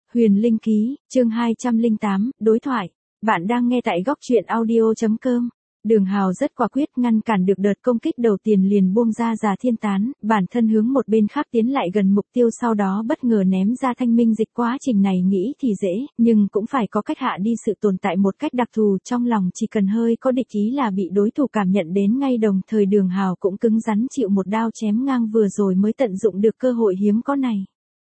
Huyền Linh Ký, chương 208, đối thoại. Bạn đang nghe tại góc truyện audio.com. Đường Hào rất quả quyết ngăn cản được đợt công kích đầu tiên liền buông ra Già Thiên Tán, bản thân hướng một bên khác tiến lại gần mục tiêu sau đó bất ngờ ném ra thanh minh dịch. Quá trình này nghĩ thì dễ, nhưng cũng phải có cách hạ đi sự tồn tại một cách đặc thù, trong lòng chỉ cần hơi có địch ý là bị đối thủ cảm nhận đến ngay. Đồng thời Đường Hào cũng cứng rắn chịu một đao chém ngang vừa rồi mới tận dụng được cơ hội hiếm có này.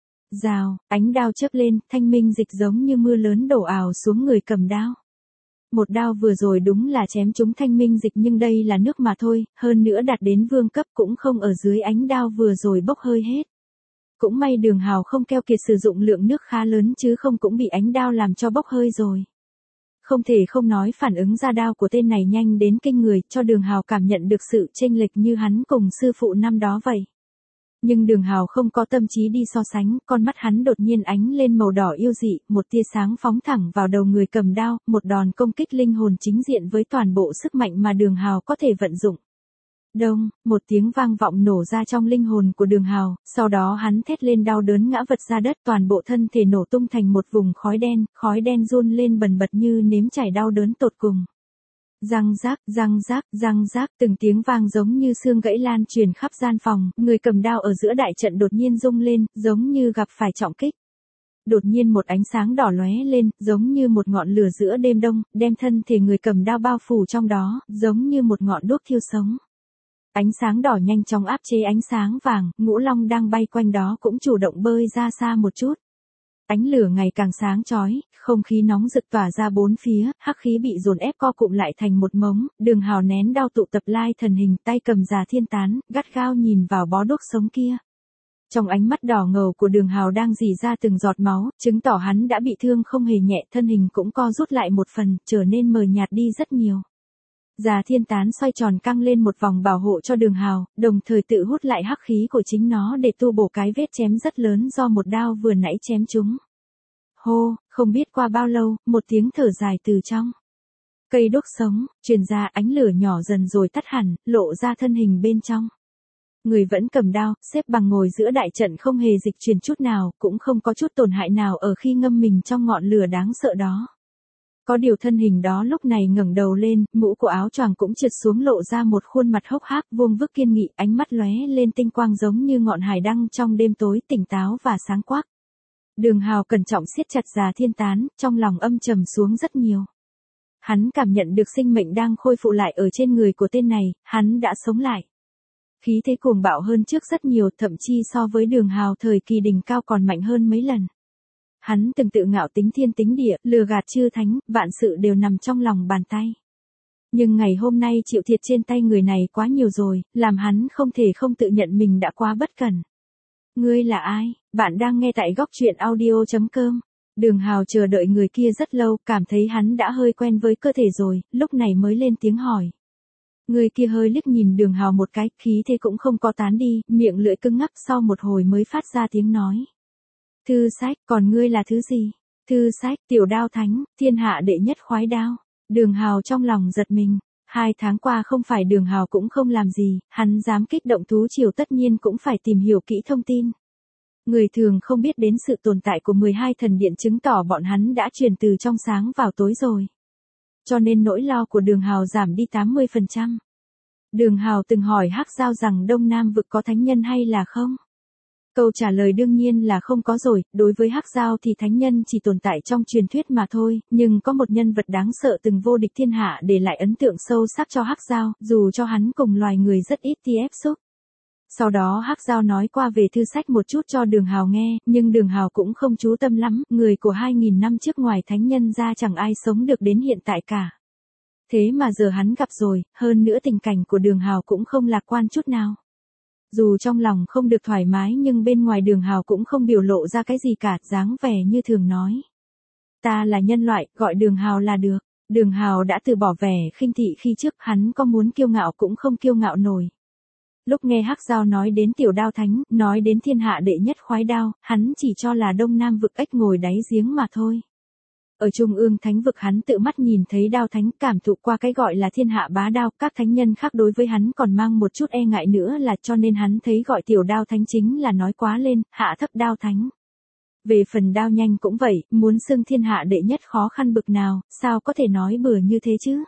Rào, ánh đao chớp lên, thanh minh dịch giống như mưa lớn đổ ào xuống người cầm đao. Một đao vừa rồi đúng là chém trúng thanh minh dịch nhưng đây là nước mà thôi, hơn nữa đạt đến vương cấp cũng không ở dưới ánh đao vừa rồi bốc hơi hết. Cũng may Đường Hào không keo kiệt sử dụng lượng nước khá lớn chứ không cũng bị ánh đao làm cho bốc hơi rồi. Không thể không nói phản ứng ra đao của tên này nhanh đến kinh người, cho Đường Hào cảm nhận được sự chênh lệch như hắn cùng sư phụ năm đó vậy. Nhưng Đường Hào không có tâm trí đi so sánh, con mắt hắn đột nhiên ánh lên màu đỏ yêu dị, một tia sáng phóng thẳng vào đầu người cầm đao, một đòn công kích linh hồn chính diện với toàn bộ sức mạnh mà Đường Hào có thể vận dụng. Đông, một tiếng vang vọng nổ ra trong linh hồn của Đường Hào, sau đó hắn thét lên đau đớn ngã vật ra đất, toàn bộ thân thể nổ tung thành một vùng khói đen run lên bần bật như nếm trải đau đớn tột cùng. Răng rác, răng rác, răng rác, từng tiếng vang giống như xương gãy lan truyền khắp gian phòng, người cầm đao ở giữa đại trận đột nhiên rung lên, giống như gặp phải trọng kích. Đột nhiên một ánh sáng đỏ lóe lên, giống như một ngọn lửa giữa đêm đông, đem thân thể người cầm đao bao phủ trong đó, giống như một ngọn đuốc thiêu sống. Ánh sáng đỏ nhanh chóng áp chế ánh sáng vàng, Ngũ Long đang bay quanh đó cũng chủ động bơi ra xa một chút. Ánh lửa ngày càng sáng chói, không khí nóng rực tỏa ra bốn phía, hắc khí bị dồn ép co cụm lại thành một mống, Đường Hào nén đao tụ tập lai thần hình, tay cầm Già Thiên Tán, gắt gao nhìn vào bó đuốc sống kia. Trong ánh mắt đỏ ngầu của Đường Hào đang rỉ ra từng giọt máu, chứng tỏ hắn đã bị thương không hề nhẹ, thân hình cũng co rút lại một phần, trở nên mờ nhạt đi rất nhiều. Già Thiên Tán xoay tròn căng lên một vòng bảo hộ cho Đường Hào, đồng thời tự hút lại hắc khí của chính nó để tu bổ cái vết chém rất lớn do một đao vừa nãy chém trúng. Hô, không biết qua bao lâu, một tiếng thở dài từ trong cây đuốc sống truyền ra, ánh lửa nhỏ dần rồi tắt hẳn, lộ ra thân hình bên trong. Người vẫn cầm đao, xếp bằng ngồi giữa đại trận không hề dịch chuyển chút nào, cũng không có chút tổn hại nào ở khi ngâm mình trong ngọn lửa đáng sợ đó. Có điều thân hình đó lúc này ngẩng đầu lên, mũ của áo choàng cũng trượt xuống lộ ra một khuôn mặt hốc hác vuông vức kiên nghị, ánh mắt lóe lên tinh quang giống như ngọn hải đăng trong đêm tối, tỉnh táo và sáng quắc. Đường Hào cẩn trọng siết chặt Già Thiên Tán, trong lòng âm trầm xuống rất nhiều. Hắn cảm nhận được sinh mệnh đang khôi phục lại ở trên người của tên này, hắn đã sống lại. Khí thế cuồng bạo hơn trước rất nhiều, thậm chí so với Đường Hào thời kỳ đỉnh cao còn mạnh hơn mấy lần. Hắn từng tự ngạo tính thiên tính địa, lừa gạt chư thánh, vạn sự đều nằm trong lòng bàn tay. Nhưng ngày hôm nay chịu thiệt trên tay người này quá nhiều rồi, làm hắn không thể không tự nhận mình đã quá bất cẩn. Ngươi là ai? Bạn đang nghe tại góc truyện audio.com. Đường Hào chờ đợi người kia rất lâu, cảm thấy hắn đã hơi quen với cơ thể rồi, lúc này mới lên tiếng hỏi. Người kia hơi liếc nhìn Đường Hào một cái, khí thế cũng không có tán đi, miệng lưỡi cứng ngắc, sau một hồi mới phát ra tiếng nói. Thư sách, còn ngươi là thứ gì? Thư sách, tiểu đao thánh, thiên hạ đệ nhất khoái đao. Đường Hào trong lòng giật mình. 2 tháng qua không phải Đường Hào cũng không làm gì, hắn dám kích động thú triều tất nhiên cũng phải tìm hiểu kỹ thông tin. Người thường không biết đến sự tồn tại của 12 thần điện chứng tỏ bọn hắn đã truyền từ trong sáng vào tối rồi. Cho nên nỗi lo của Đường Hào giảm đi 80%. Đường Hào từng hỏi Hắc Giao rằng Đông Nam vực có thánh nhân hay là không? Câu trả lời đương nhiên là không có rồi, đối với Hắc Giao thì thánh nhân chỉ tồn tại trong truyền thuyết mà thôi, nhưng có một nhân vật đáng sợ từng vô địch thiên hạ để lại ấn tượng sâu sắc cho Hắc Giao, dù cho hắn cùng loài người rất ít tiếp xúc. Sau đó Hắc Giao nói qua về thư sách một chút cho Đường Hào nghe, nhưng Đường Hào cũng không chú tâm lắm, người của 2.000 năm trước ngoài thánh nhân ra chẳng ai sống được đến hiện tại cả. Thế mà giờ hắn gặp rồi, hơn nữa tình cảnh của Đường Hào cũng không lạc quan chút nào. Dù trong lòng không được thoải mái nhưng bên ngoài Đường Hào cũng không biểu lộ ra cái gì cả, dáng vẻ như thường nói. Ta là nhân loại, gọi Đường Hào là được. Đường Hào đã từ bỏ vẻ khinh thị khi trước, hắn có muốn kiêu ngạo cũng không kiêu ngạo nổi. Lúc nghe Hắc Giao nói đến tiểu đao thánh, nói đến thiên hạ đệ nhất khoái đao, hắn chỉ cho là Đông Nam vực ếch ngồi đáy giếng mà thôi. Ở Trung ương thánh vực hắn tự mắt nhìn thấy đao thánh, cảm thụ qua cái gọi là thiên hạ bá đao, các thánh nhân khác đối với hắn còn mang một chút e ngại nữa là cho nên hắn thấy gọi tiểu đao thánh chính là nói quá lên, hạ thấp đao thánh. Về phần Đao Nhanh cũng vậy, muốn xưng thiên hạ đệ nhất khó khăn bực nào, sao có thể nói bừa như thế chứ?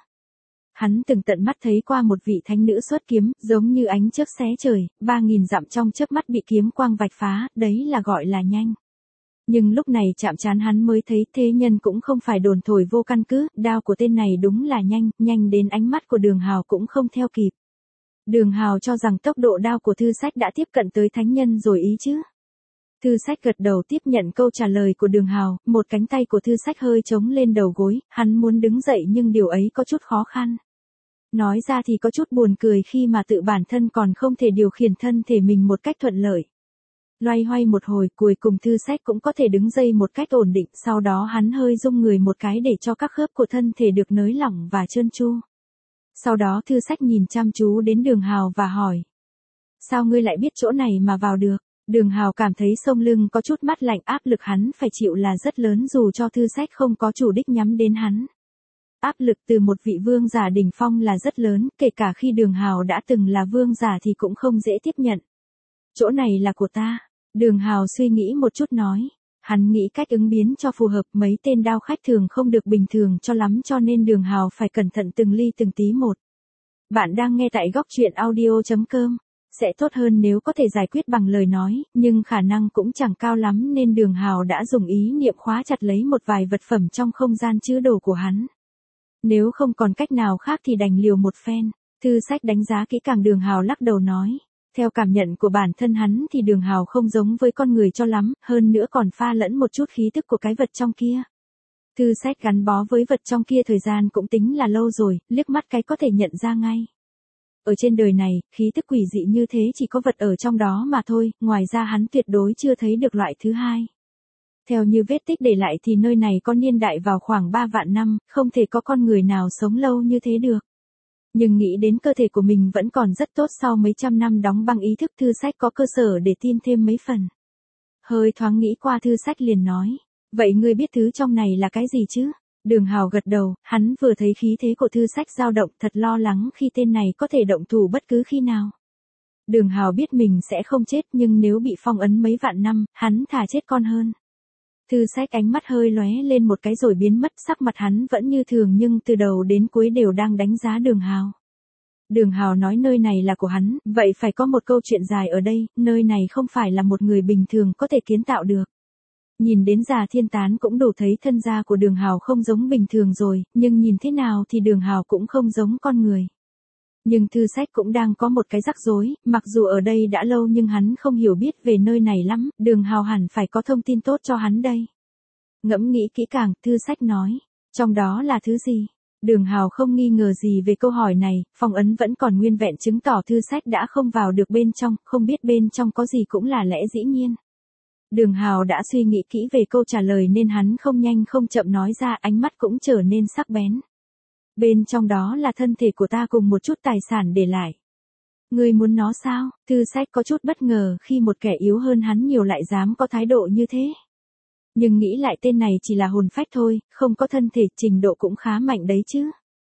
Hắn từng tận mắt thấy qua một vị thánh nữ xuất kiếm, giống như ánh chớp xé trời, 3.000 dặm trong chớp mắt bị kiếm quang vạch phá, đấy là gọi là nhanh. Nhưng lúc này chạm trán hắn mới thấy thế nhân cũng không phải đồn thổi vô căn cứ, đao của tên này đúng là nhanh, nhanh đến ánh mắt của Đường Hào cũng không theo kịp. Đường Hào cho rằng tốc độ đao của Thư Sách đã tiếp cận tới thánh nhân rồi ý chứ. Thư Sách gật đầu tiếp nhận câu trả lời của Đường Hào, một cánh tay của Thư Sách hơi chống lên đầu gối, hắn muốn đứng dậy nhưng điều ấy có chút khó khăn. Nói ra thì có chút buồn cười khi mà tự bản thân còn không thể điều khiển thân thể mình một cách thuận lợi. Loay hoay một hồi cuối cùng Thư Sách cũng có thể đứng dậy một cách ổn định, sau đó hắn hơi rung người một cái để cho các khớp của thân thể được nới lỏng và trơn tru. Sau đó Thư Sách nhìn chăm chú đến Đường Hào và hỏi. Sao ngươi lại biết chỗ này mà vào được? Đường Hào cảm thấy sống lưng có chút mát lạnh, áp lực hắn phải chịu là rất lớn dù cho Thư Sách không có chủ đích nhắm đến hắn. Áp lực từ một vị vương giả đỉnh phong là rất lớn, kể cả khi Đường Hào đã từng là vương giả thì cũng không dễ tiếp nhận. Chỗ này là của ta. Đường Hào suy nghĩ một chút nói. Hắn nghĩ cách ứng biến cho phù hợp, mấy tên đao khách thường không được bình thường cho lắm cho nên Đường Hào phải cẩn thận từng ly từng tí một. Bạn đang nghe tại góc truyện audio.com. Sẽ tốt hơn nếu có thể giải quyết bằng lời nói, nhưng khả năng cũng chẳng cao lắm nên Đường Hào đã dùng ý niệm khóa chặt lấy một vài vật phẩm trong không gian chứa đồ của hắn. Nếu không còn cách nào khác thì đành liều một phen. Thư Sách đánh giá kỹ càng Đường Hào lắc đầu nói. Theo cảm nhận của bản thân hắn thì Đường Hào không giống với con người cho lắm, hơn nữa còn pha lẫn một chút khí tức của cái vật trong kia. Thư Sách gắn bó với vật trong kia thời gian cũng tính là lâu rồi, liếc mắt cái có thể nhận ra ngay. Ở trên đời này, khí tức quỷ dị như thế chỉ có vật ở trong đó mà thôi, ngoài ra hắn tuyệt đối chưa thấy được loại thứ hai. Theo như vết tích để lại thì nơi này có niên đại vào khoảng 3 vạn năm, không thể có con người nào sống lâu như thế được. Nhưng nghĩ đến cơ thể của mình vẫn còn rất tốt sau mấy trăm năm đóng băng, ý thức Thư Sách có cơ sở để tin thêm mấy phần. Hơi thoáng nghĩ qua Thư Sách liền nói, vậy ngươi biết thứ trong này là cái gì chứ? Đường Hào gật đầu, hắn vừa thấy khí thế của Thư Sách dao động thật lo lắng khi tên này có thể động thủ bất cứ khi nào. Đường Hào biết mình sẽ không chết nhưng nếu bị phong ấn mấy vạn năm, hắn thà chết con hơn. Thư Sách ánh mắt hơi lóe lên một cái rồi biến mất, sắc mặt hắn vẫn như thường nhưng từ đầu đến cuối đều đang đánh giá Đường Hào. Đường Hào nói nơi này là của hắn, vậy phải có một câu chuyện dài ở đây, nơi này không phải là một người bình thường có thể kiến tạo được. Nhìn đến Già Thiên Tán cũng đủ thấy thân gia của Đường Hào không giống bình thường rồi, nhưng nhìn thế nào thì Đường Hào cũng không giống con người. Nhưng Thư Sách cũng đang có một cái rắc rối, mặc dù ở đây đã lâu nhưng hắn không hiểu biết về nơi này lắm, Đường Hào hẳn phải có thông tin tốt cho hắn đây. Ngẫm nghĩ kỹ càng, Thư Sách nói, trong đó là thứ gì? Đường Hào không nghi ngờ gì về câu hỏi này, phong ấn vẫn còn nguyên vẹn chứng tỏ Thư Sách đã không vào được bên trong, không biết bên trong có gì cũng là lẽ dĩ nhiên. Đường Hào đã suy nghĩ kỹ về câu trả lời nên hắn không nhanh không chậm nói ra, ánh mắt cũng trở nên sắc bén. Bên trong đó là thân thể của ta cùng một chút tài sản để lại. Ngươi muốn nó sao? Thư Sách có chút bất ngờ khi một kẻ yếu hơn hắn nhiều lại dám có thái độ như thế. Nhưng nghĩ lại tên này chỉ là hồn phách thôi, không có thân thể, trình độ cũng khá mạnh đấy chứ.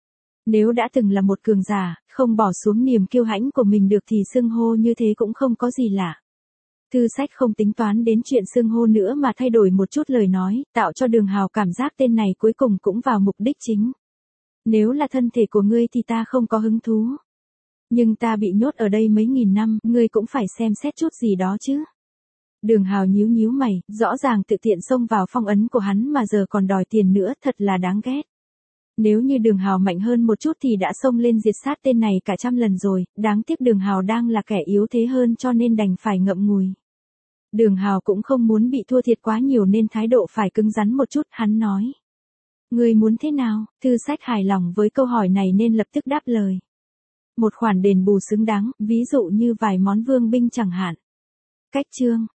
Nếu đã từng là một cường giả, không bỏ xuống niềm kiêu hãnh của mình được thì xưng hô như thế cũng không có gì lạ. Thư Sách không tính toán đến chuyện xưng hô nữa mà thay đổi một chút lời nói, tạo cho Đường Hào cảm giác tên này cuối cùng cũng vào mục đích chính. Nếu là thân thể của ngươi thì ta không có hứng thú. Nhưng ta bị nhốt ở đây mấy nghìn năm, ngươi cũng phải xem xét chút gì đó chứ. Đường Hào nhíu nhíu mày, rõ ràng tự tiện xông vào phong ấn của hắn mà giờ còn đòi tiền nữa, thật là đáng ghét. Nếu như Đường Hào mạnh hơn một chút thì đã xông lên diệt sát tên này cả trăm lần rồi, đáng tiếc Đường Hào đang là kẻ yếu thế hơn cho nên đành phải ngậm ngùi. Đường Hào cũng không muốn bị thua thiệt quá nhiều nên thái độ phải cứng rắn một chút, hắn nói. Ngươi muốn thế nào? Thư Sách hài lòng với câu hỏi này nên lập tức đáp lời. Một khoản đền bù xứng đáng, ví dụ như vài món vương binh chẳng hạn. Cách chương.